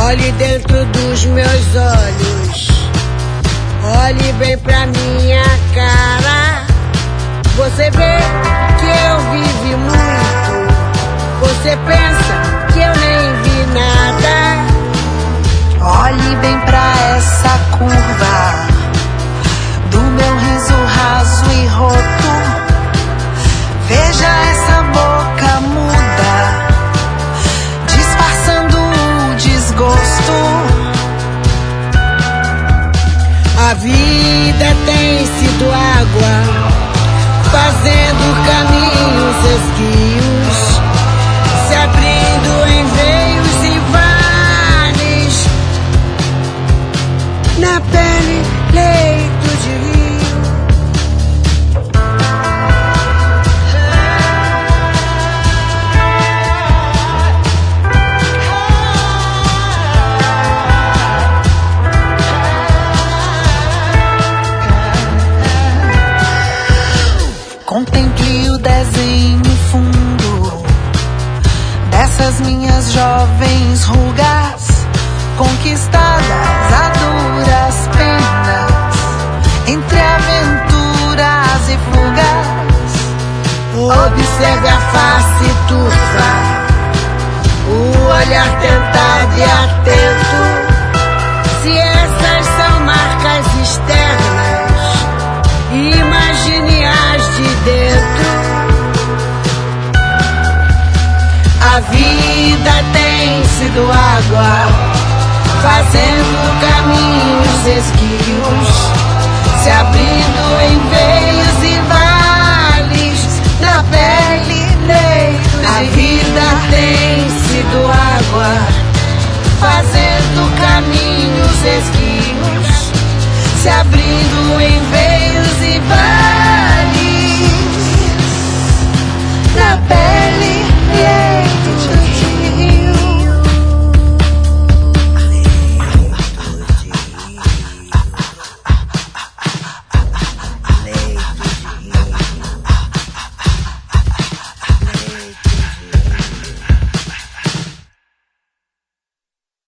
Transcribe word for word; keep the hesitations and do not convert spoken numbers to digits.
Olhe dentro dos meus olhos, olhe bem pra minha cara. Você vê que eu vivi muito, você pensa que eu nem vi nada. Olhe bem pra essa curva do meu riso raso e roto. Veja essa boca muda, disfarçando o desgosto. A vida tem sido água, fazendo caminhos esguios, se abrindo em veios e vales, na pele, leito de rio. Contemple o desenho fundo dessas minhas jovens rugas, conquistadas a duras penas, entre aventuras e fugas. Observe a face turva, o olhar tentado e atento. Se essas são marcas externas, imagine as de dentro. A vida tem sido água, fazendo caminhos esguios, se abrindo em veios e vales, na pele, leito de A vida tem sido água, fazendo caminhos esguios, se abrindo em veios e vales.